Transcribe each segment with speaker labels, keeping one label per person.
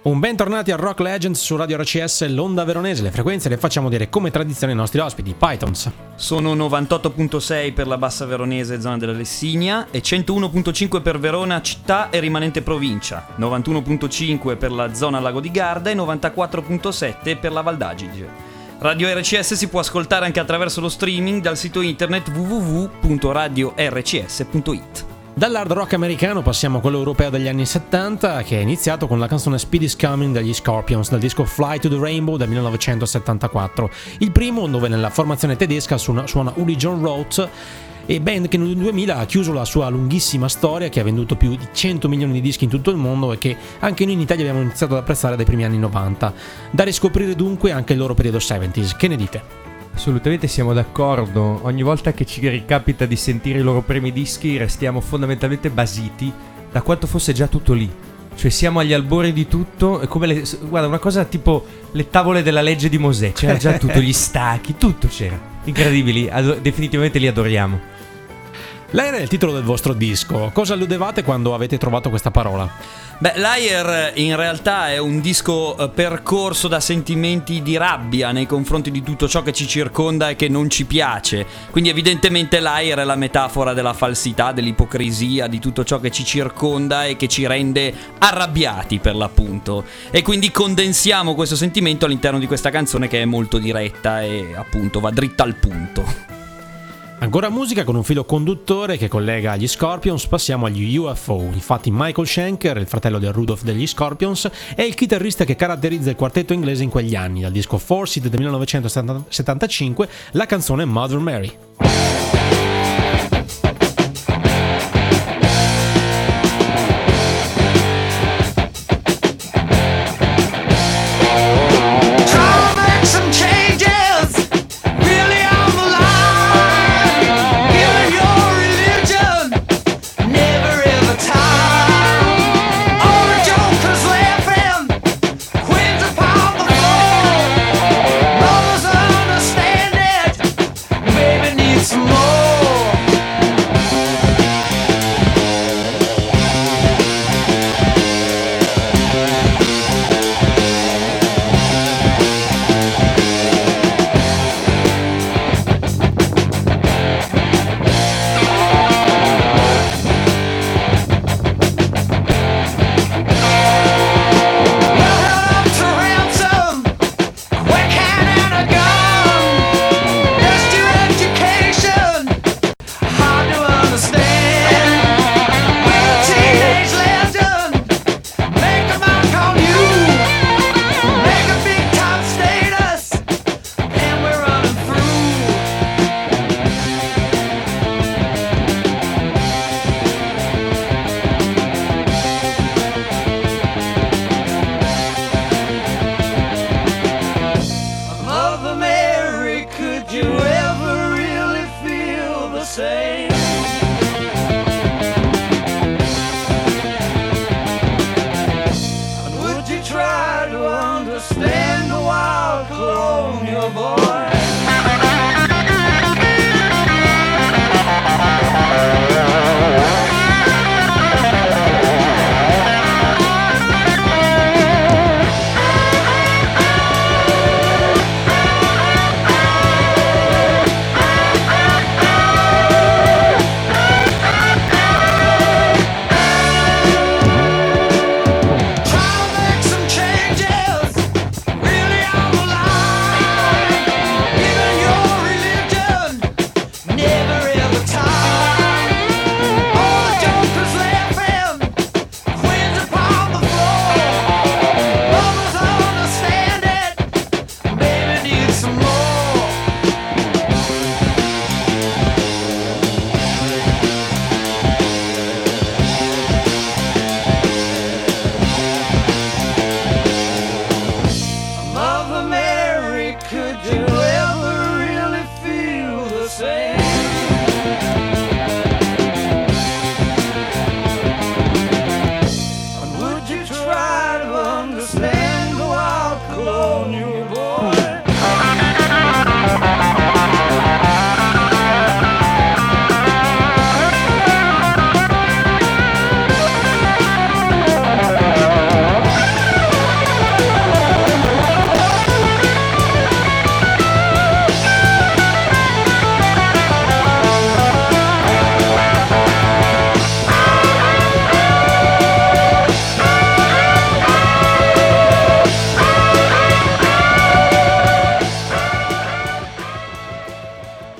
Speaker 1: Un bentornati a Rock Legends su Radio RCS, l'onda veronese. Le frequenze le facciamo dire come tradizione ai nostri ospiti, Pythons.
Speaker 2: Sono 98.6 per la bassa veronese, zona della Lessinia, e 101.5 per Verona città e rimanente provincia, 91.5 per la zona Lago di Garda e 94.7 per la Val d'Adige. Radio RCS si può ascoltare anche attraverso lo streaming dal sito internet www.radiorcs.it.
Speaker 1: Dall'hard rock americano passiamo a quello europeo degli anni 70, che è iniziato con la canzone Speed is Coming degli Scorpions dal disco Fly to the Rainbow del 1974, il primo dove nella formazione tedesca suona Uli John Roth, e band che nel 2000 ha chiuso la sua lunghissima storia, che ha venduto più di 100 milioni di dischi in tutto il mondo e che anche noi in Italia abbiamo iniziato ad apprezzare dai primi anni 90. Da riscoprire dunque anche il loro periodo 70s. Che ne dite?
Speaker 3: Assolutamente siamo d'accordo. Ogni volta che ci ricapita di sentire i loro primi dischi restiamo fondamentalmente basiti da quanto fosse già tutto lì. Cioè siamo agli albori di tutto, è come guarda, una cosa tipo le tavole della legge di Mosè, c'era già tutto, gli stacchi, tutto c'era. Incredibili, definitivamente li adoriamo.
Speaker 1: L'Air è il titolo del vostro disco. Cosa alludevate quando avete trovato questa parola?
Speaker 2: Beh, l'Air in realtà è un disco percorso da sentimenti di rabbia nei confronti di tutto ciò che ci circonda e che non ci piace. Quindi evidentemente l'Air è la metafora della falsità, dell'ipocrisia, di tutto ciò che ci circonda e che ci rende arrabbiati, per l'appunto. E quindi condensiamo questo sentimento all'interno di questa canzone, che è molto diretta e appunto va dritta al punto.
Speaker 1: Ancora musica con un filo conduttore che collega gli Scorpions, passiamo agli UFO. Infatti Michael Schenker, il fratello del Rudolph degli Scorpions, è il chitarrista che caratterizza il quartetto inglese in quegli anni. Dal disco Forced del 1975, la canzone Mother Mary.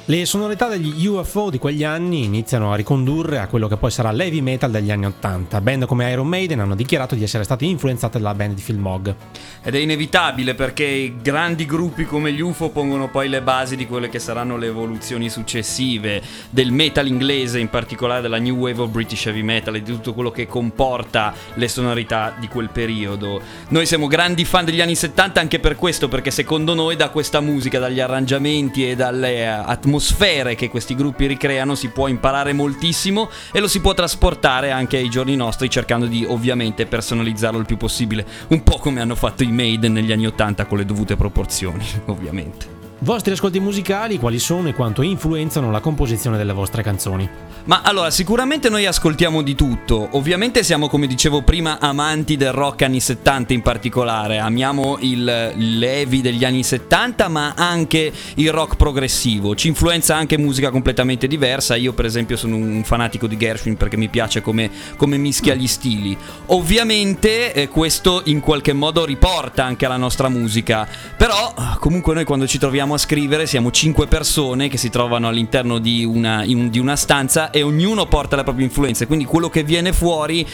Speaker 1: Le sonorità degli UFO di quegli anni iniziano a ricondurre a quello che poi sarà l'heavy metal degli anni 80. Band come Iron Maiden hanno dichiarato di essere state influenzate dalla band di Phil Mogg.
Speaker 2: Ed è inevitabile, perché grandi gruppi come gli UFO pongono poi le basi di quelle che saranno le evoluzioni successive del metal inglese, in particolare della New Wave of British Heavy Metal e di tutto quello che comporta le sonorità di quel periodo. Noi siamo grandi fan degli anni 70 anche per questo, perché secondo noi da questa musica, dagli arrangiamenti e dalle atmosfere che questi gruppi ricreano si può imparare moltissimo e lo si può trasportare anche ai giorni nostri, cercando di ovviamente personalizzarlo il più possibile, un po' come hanno fatto i Maiden negli anni 80 con le dovute proporzioni, ovviamente.
Speaker 1: Vostri ascolti musicali quali sono e quanto influenzano la composizione delle vostre canzoni?
Speaker 2: Ma allora, sicuramente noi ascoltiamo di tutto. Ovviamente siamo, come dicevo prima, amanti del rock anni 70 in particolare. Amiamo il heavy degli anni 70, ma anche il rock progressivo. Ci influenza anche musica completamente diversa. Io per esempio sono un fanatico di Gershwin perché mi piace come mischia gli stili. Ovviamente questo in qualche modo riporta anche alla nostra musica. Però comunque noi quando ci troviamo a scrivere siamo 5 persone che si trovano all'interno di una stanza e ognuno porta le proprie influenze, quindi quello che viene fuori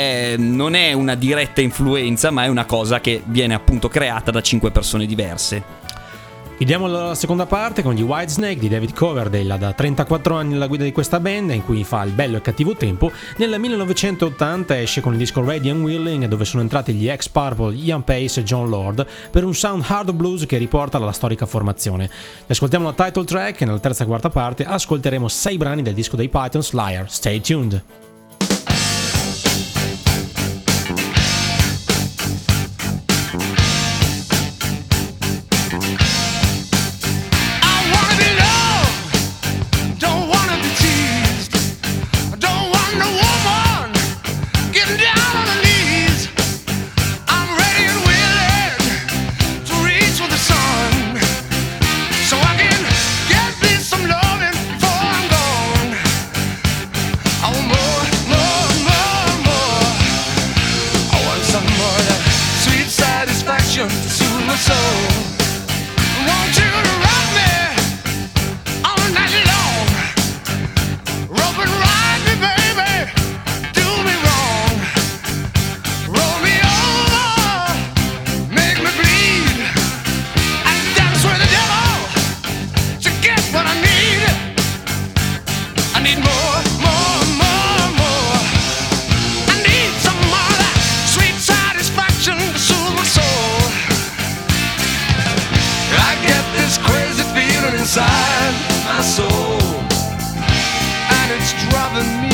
Speaker 2: non è una diretta influenza, ma è una cosa che viene appunto creata da 5 persone diverse.
Speaker 1: Chiudiamo la seconda parte con gli Whitesnake di David Coverdale, da 34 anni alla guida di questa band in cui fa il bello e cattivo tempo. Nel 1980 esce con il disco Ready and Willing, dove sono entrati gli ex Purple, Ian Pace e John Lord, per un sound hard blues che riporta alla storica formazione. Ascoltiamo la title track e nella terza e quarta parte ascolteremo 6 brani del disco dei Pythons, Liar. Stay tuned!
Speaker 4: Inside my soul, and it's driving me